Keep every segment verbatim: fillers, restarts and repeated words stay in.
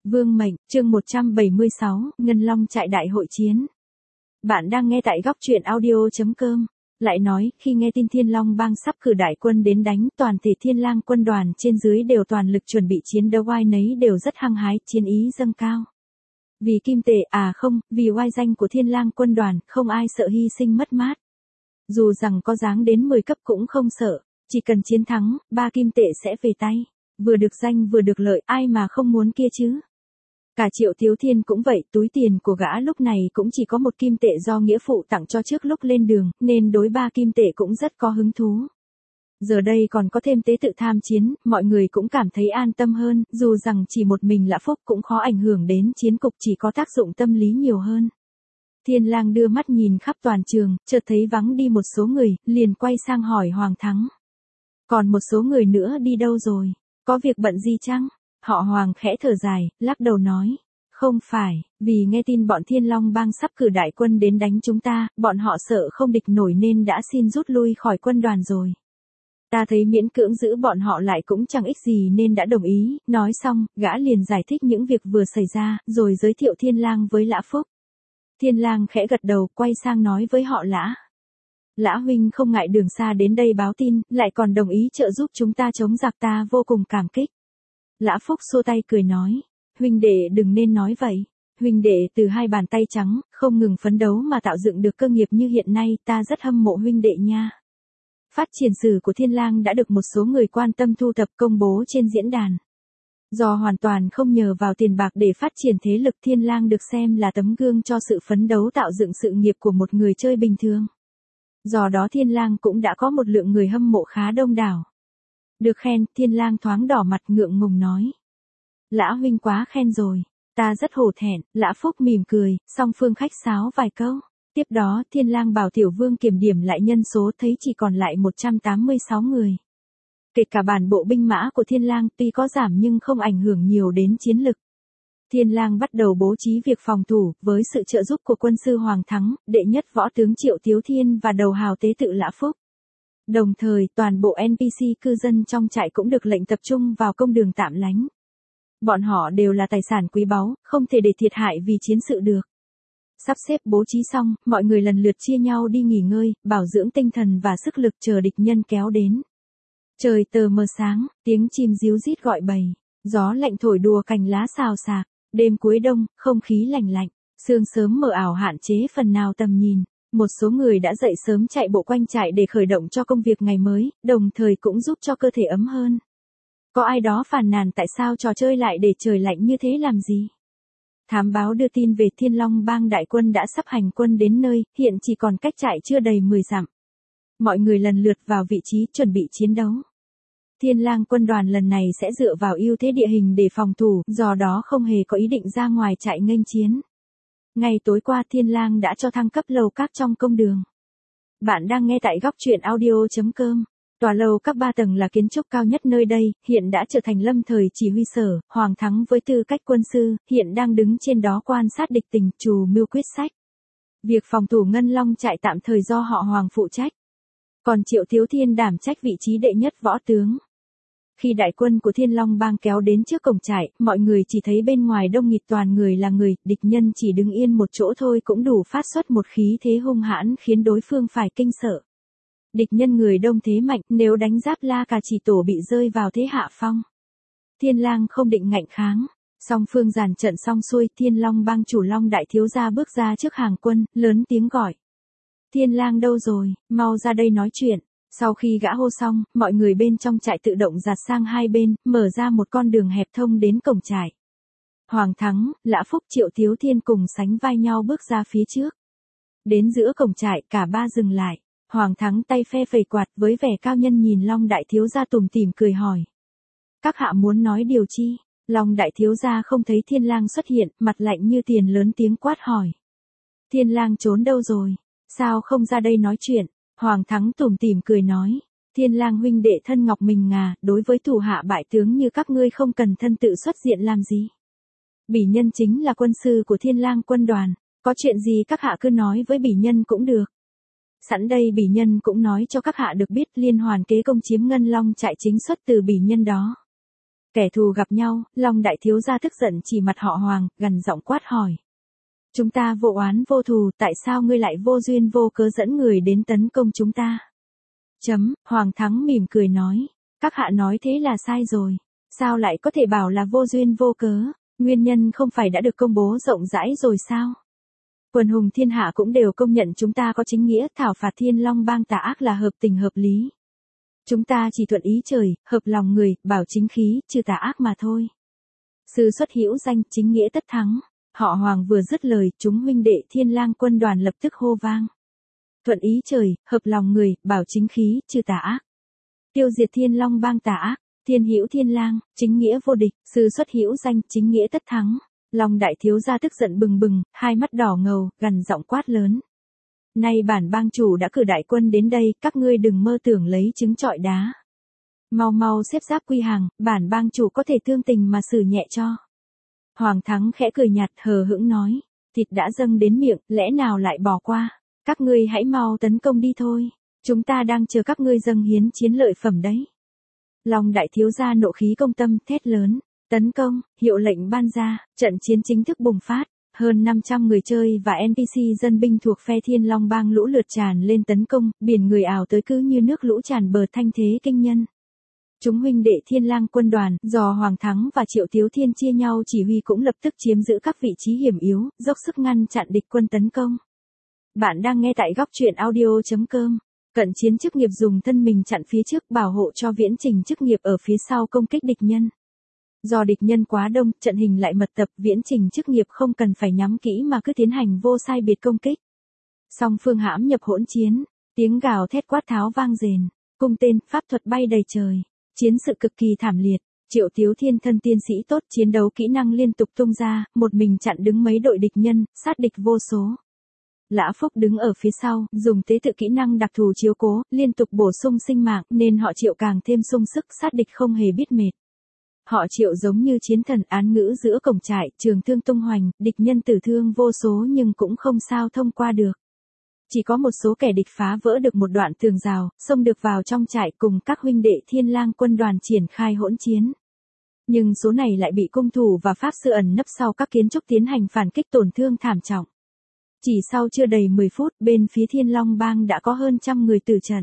Vương mệnh, chương một trăm bảy mươi sáu, Ngân Long trại đại hội chiến. Bạn đang nghe tại góc truyện audio chấm com. Lại nói, khi nghe tin Thiên Long bang sắp cử đại quân đến đánh, toàn thể Thiên Lang quân đoàn trên dưới đều toàn lực chuẩn bị chiến đấu, ai nấy đều rất hăng hái, chiến ý dâng cao. Vì kim tệ, à không, vì oai danh của Thiên Lang quân đoàn, không ai sợ hy sinh mất mát. Dù rằng có giáng đến mười cấp cũng không sợ, chỉ cần chiến thắng, ba kim tệ sẽ về tay. Vừa được danh vừa được lợi, ai mà không muốn kia chứ. Cả Triệu Thiếu Thiên cũng vậy, túi tiền của gã lúc này cũng chỉ có một kim tệ do nghĩa phụ tặng cho trước lúc lên đường, nên đối ba kim tệ cũng rất có hứng thú. Giờ đây còn có thêm tế tự tham chiến, mọi người cũng cảm thấy an tâm hơn, dù rằng chỉ một mình Lã Phúc cũng khó ảnh hưởng đến chiến cục, chỉ có tác dụng tâm lý nhiều hơn. Thiên Lang đưa mắt nhìn khắp toàn trường, chợt thấy vắng đi một số người, liền quay sang hỏi Hoàng Thắng. Còn một số người nữa đi đâu rồi? Có việc bận gì chăng? Họ Hoàng khẽ thở dài, lắc đầu nói. Không phải, vì nghe tin bọn Thiên Long bang sắp cử đại quân đến đánh chúng ta, bọn họ sợ không địch nổi nên đã xin rút lui khỏi quân đoàn rồi. Ta thấy miễn cưỡng giữ bọn họ lại cũng chẳng ích gì nên đã đồng ý, nói xong, gã liền giải thích những việc vừa xảy ra, rồi giới thiệu Thiên Lang với Lã Phúc. Thiên Lang khẽ gật đầu, quay sang nói với họ Lã. Lã huynh không ngại đường xa đến đây báo tin, lại còn đồng ý trợ giúp chúng ta chống giặc, ta vô cùng cảm kích. Lã Phúc xua tay cười nói, huynh đệ đừng nên nói vậy. Huynh đệ từ hai bàn tay trắng, không ngừng phấn đấu mà tạo dựng được cơ nghiệp như hiện nay, ta rất hâm mộ huynh đệ nha. Phát triển sử của Thiên Lang đã được một số người quan tâm thu thập công bố trên diễn đàn. Do hoàn toàn không nhờ vào tiền bạc để phát triển thế lực, Thiên Lang được xem là tấm gương cho sự phấn đấu tạo dựng sự nghiệp của một người chơi bình thường. Do đó Thiên Lang cũng đã có một lượng người hâm mộ khá đông đảo. Được khen, Thiên Lang thoáng đỏ mặt ngượng ngùng nói. Lã huynh quá khen rồi, ta rất hổ thẹn. Lã Phúc mỉm cười, song phương khách sáo vài câu. Tiếp đó, Thiên Lang bảo Tiểu Vương kiểm điểm lại nhân số, thấy chỉ còn lại một trăm tám mươi sáu người. Kể cả bản bộ binh mã của Thiên Lang tuy có giảm nhưng không ảnh hưởng nhiều đến chiến lực. Thiên Lang bắt đầu bố trí việc phòng thủ, với sự trợ giúp của quân sư Hoàng Thắng, đệ nhất võ tướng Triệu Thiếu Thiên và đầu hào tế tự Lã Phúc. Đồng thời, toàn bộ en pê xê cư dân trong trại cũng được lệnh tập trung vào công đường tạm lánh. Bọn họ đều là tài sản quý báu, không thể để thiệt hại vì chiến sự được. Sắp xếp bố trí xong, mọi người lần lượt chia nhau đi nghỉ ngơi, bảo dưỡng tinh thần và sức lực chờ địch nhân kéo đến. Trời tờ mờ sáng, tiếng chim ríu rít gọi bầy, gió lạnh thổi đùa cành lá xào xạc, đêm cuối đông, không khí lạnh lạnh, sương sớm mờ ảo hạn chế phần nào tầm nhìn. Một số người đã dậy sớm chạy bộ quanh trại để khởi động cho công việc ngày mới, đồng thời cũng giúp cho cơ thể ấm hơn. Có ai đó phàn nàn tại sao trò chơi lại để trời lạnh như thế làm gì? Thám báo đưa tin về Thiên Long bang đại quân đã sắp hành quân đến nơi, hiện chỉ còn cách trại chưa đầy mười dặm. Mọi người lần lượt vào vị trí chuẩn bị chiến đấu. Thiên Lang quân đoàn lần này sẽ dựa vào ưu thế địa hình để phòng thủ, do đó không hề có ý định ra ngoài trại nghênh chiến. Ngày tối qua Thiên Lang đã cho thăng cấp lầu các trong công đường. Bạn đang nghe tại góc truyện audio chấm com. Tòa lầu các ba tầng là kiến trúc cao nhất nơi đây, hiện đã trở thành lâm thời chỉ huy sở. Hoàng Thắng với tư cách quân sư, hiện đang đứng trên đó quan sát địch tình, chủ mưu quyết sách. Việc phòng thủ Ngân Long trại tạm thời do họ Hoàng phụ trách. Còn Triệu Thiếu Thiên đảm trách vị trí đệ nhất võ tướng. Khi đại quân của Thiên Long bang kéo đến trước cổng trại, mọi người chỉ thấy bên ngoài đông nghịt toàn người là người, địch nhân chỉ đứng yên một chỗ thôi cũng đủ phát xuất một khí thế hung hãn khiến đối phương phải kinh sợ. Địch nhân người đông thế mạnh, nếu đánh giáp La Cà Chỉ Tổ bị rơi vào thế hạ phong. Thiên Lang không định ngạnh kháng. Song phương dàn trận xong xuôi, Thiên Long bang chủ Long đại thiếu gia bước ra trước hàng quân, lớn tiếng gọi. Thiên Lang đâu rồi, mau ra đây nói chuyện. Sau khi gã hô xong, mọi người bên trong trại tự động dạt sang hai bên, mở ra một con đường hẹp thông đến cổng trại. Hoàng Thắng, Lã Phúc, Triệu Thiếu Thiên cùng sánh vai nhau bước ra phía trước. Đến giữa cổng trại, cả ba dừng lại. Hoàng Thắng tay phe phẩy quạt với vẻ cao nhân nhìn Long đại thiếu gia tủm tỉm cười hỏi. Các hạ muốn nói điều chi? Long đại thiếu gia không thấy Thiên Lang xuất hiện, mặt lạnh như tiền lớn tiếng quát hỏi. Thiên Lang trốn đâu rồi? Sao không ra đây nói chuyện? Hoàng Thắng tủm tỉm cười nói. Thiên Lang huynh đệ thân ngọc mình ngà, đối với thủ hạ bại tướng như các ngươi không cần thân tự xuất diện làm gì. Bỉ nhân chính là quân sư của Thiên Lang quân đoàn, có chuyện gì các hạ cứ nói với bỉ nhân cũng được. Sẵn đây bỉ nhân cũng nói cho các hạ được biết liên hoàn kế công chiếm Ngân Long trại chính xuất từ bỉ nhân đó. Kẻ thù gặp nhau, Long đại thiếu gia tức giận chỉ mặt họ Hoàng, gằn giọng quát hỏi. Chúng ta vô oán vô thù, tại sao ngươi lại vô duyên vô cớ dẫn người đến tấn công chúng ta? Chấm, Hoàng Thắng mỉm cười nói. Các hạ nói thế là sai rồi. Sao lại có thể bảo là vô duyên vô cớ? Nguyên nhân không phải đã được công bố rộng rãi rồi sao? Quần hùng thiên hạ cũng đều công nhận chúng ta có chính nghĩa, thảo phạt Thiên Long bang tà ác là hợp tình hợp lý. Chúng ta chỉ thuận ý trời, hợp lòng người, bảo chính khí, trừ tà ác mà thôi. Sư xuất hữu danh, chính nghĩa tất thắng. Họ Hoàng vừa dứt lời, chúng huynh đệ Thiên Lang quân đoàn lập tức hô vang. Thuận ý trời, hợp lòng người, bảo chính khí, trừ tà ác. Tiêu diệt Thiên Long bang tà ác, thiên hữu Thiên Lang, chính nghĩa vô địch, sư xuất hữu danh, chính nghĩa tất thắng. Long đại thiếu gia tức giận bừng bừng, hai mắt đỏ ngầu, gằn giọng quát lớn. Nay bản bang chủ đã cử đại quân đến đây, các ngươi đừng mơ tưởng lấy trứng trọi đá. Mau mau xếp giáp quy hàng, bản bang chủ có thể thương tình mà xử nhẹ cho. Hoàng Thắng khẽ cười nhạt hờ hững nói, thịt đã dâng đến miệng, lẽ nào lại bỏ qua, các ngươi hãy mau tấn công đi thôi, chúng ta đang chờ các ngươi dâng hiến chiến lợi phẩm đấy. Long đại thiếu gia nộ khí công tâm, thét lớn, tấn công, hiệu lệnh ban ra, trận chiến chính thức bùng phát. Hơn năm trăm người chơi và en pê xê dân binh thuộc phe Thiên Long bang lũ lượt tràn lên tấn công, biển người ảo tới cứ như nước lũ tràn bờ thanh thế kinh nhân. Chúng huynh đệ Thiên Lang quân đoàn, do Hoàng Thắng và Triệu Tiếu Thiên chia nhau chỉ huy cũng lập tức chiếm giữ các vị trí hiểm yếu, dốc sức ngăn chặn địch quân tấn công. Bạn đang nghe tại góc truyện audio chấm com. Cận chiến chức nghiệp dùng thân mình chặn phía trước bảo hộ cho viễn trình chức nghiệp ở phía sau công kích địch nhân. Do địch nhân quá đông, trận hình lại mật tập, viễn trình chức nghiệp không cần phải nhắm kỹ mà cứ tiến hành vô sai biệt công kích. Song phương hãm nhập hỗn chiến, tiếng gào thét quát tháo vang rền, cung tên, pháp thuật bay đầy trời, chiến sự cực kỳ thảm liệt. Triệu Tiếu Thiên thân tiên sĩ tốt, chiến đấu kỹ năng liên tục tung ra, một mình chặn đứng mấy đội địch nhân, sát địch vô số. Lã Phúc đứng ở phía sau, dùng tế tự kỹ năng đặc thù chiếu cố, liên tục bổ sung sinh mạng, nên họ Triệu càng thêm sung sức, sát địch không hề biết mệt. Họ Triệu giống như chiến thần án ngữ giữa cổng trại, trường thương tung hoành, địch nhân tử thương vô số nhưng cũng không sao thông qua được. Chỉ có một số kẻ địch phá vỡ được một đoạn tường rào, xông được vào trong trại cùng các huynh đệ Thiên Lang quân đoàn triển khai hỗn chiến. Nhưng số này lại bị cung thủ và pháp sư ẩn nấp sau các kiến trúc tiến hành phản kích tổn thương thảm trọng. Chỉ sau chưa đầy mười phút, bên phía Thiên Long bang đã có hơn trăm người tử trận.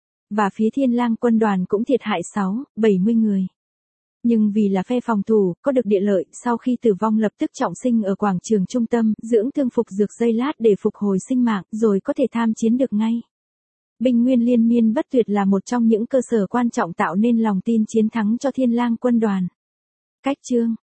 Và phía Thiên Lang quân đoàn cũng thiệt hại sáu, bảy mươi người. Nhưng vì là phe phòng thủ, có được địa lợi, sau khi tử vong lập tức trọng sinh ở quảng trường trung tâm, dưỡng thương phục dược giây lát để phục hồi sinh mạng, rồi có thể tham chiến được ngay. Binh nguyên liên miên bất tuyệt là một trong những cơ sở quan trọng tạo nên lòng tin chiến thắng cho Thiên Lang quân đoàn. Cách chương